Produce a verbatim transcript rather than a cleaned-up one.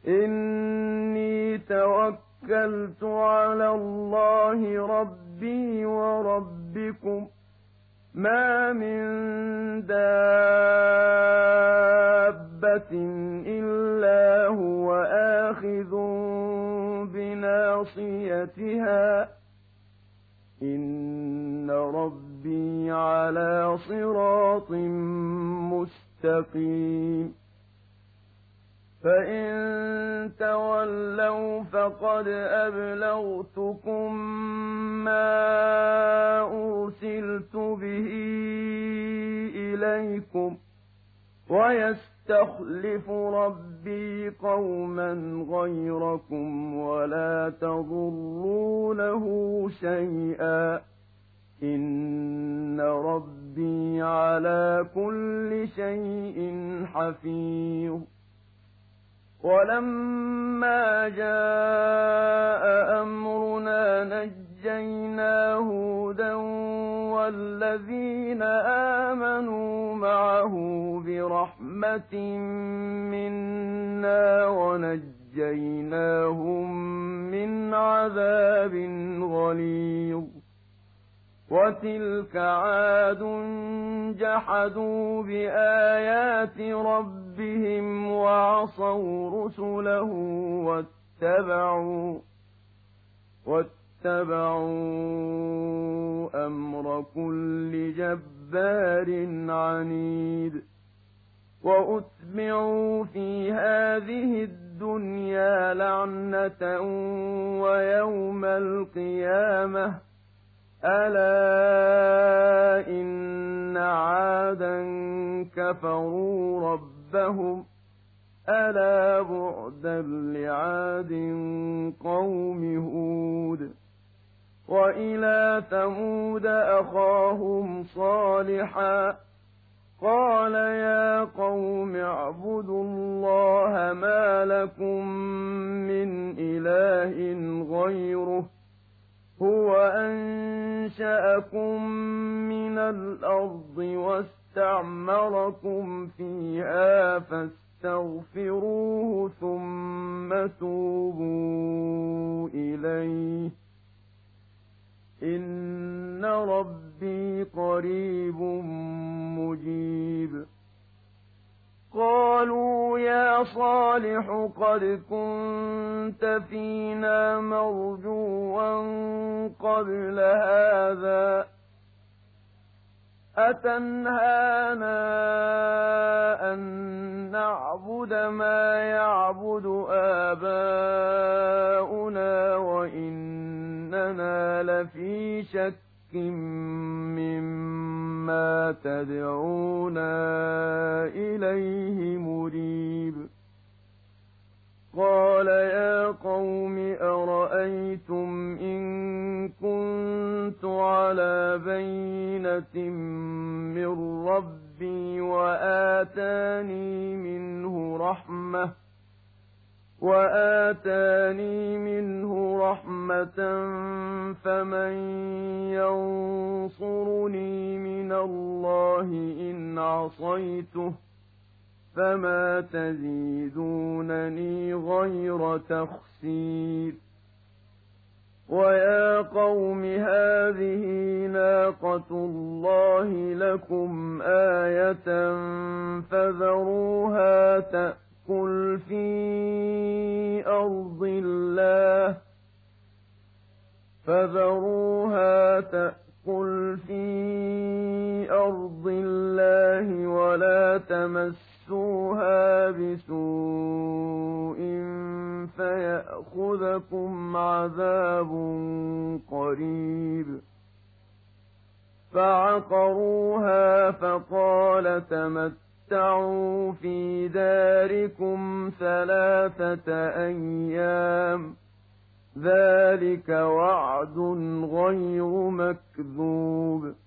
إني توكلت على الله ربي وربكم ما من دابة إلا هو آخذ بناصيتها إن ربي على صراط مستقيم فإن تولوا فقد أبلغتكم ما أرسلت به إليكم ويستخلف ربي قوما غيركم ولا تضرونه شيئا إن ربي على كل شيء حفيظ ولما جاء أمرنا نجينا هودا والذين آمنوا معه برحمة منا ونجيناهم من عذاب غليظ وتلك عاد جحدوا بآيات ربهم وعصوا رسله واتبعوا واتبعوا أمر كل جبار عنيد وأتبعوا في هذه الدنيا لعنة ويوم القيامة ألا إن عادا كفروا ربهم ألا بعدا لعاد قوم هود وإلى ثمود أخاهم صالحا قال يا قوم اعبدوا الله ما لكم من إله غيره هو أنشأكم من الأرض واستعمركم فيها فاستغفروه ثم توبوا إليه إن ربي قريب مجيب قالوا يا صالح قد كنت فينا مرجوا قبل هذا أتنهانا أن نعبد ما يعبد آباؤنا وإننا لفي شك مما تدعونا إليه مريب قال يا قوم أرأيتم إن كنت على بينة من ربي وآتاني منه رحمة وآتاني منه رحمة فمن ينصرني من الله إن عصيته فما تزيدونني غير تخسير ويا قوم هذه ناقة الله لكم آية فذروها تأكل في أرض الله فذروها تأكل في أرض الله ولا تمسوها بسوء فيأخذكم عذاب قريب فعقروها فقال تمتعوا في داركم ثلاثة أيام ذلك وعد غير مكذوب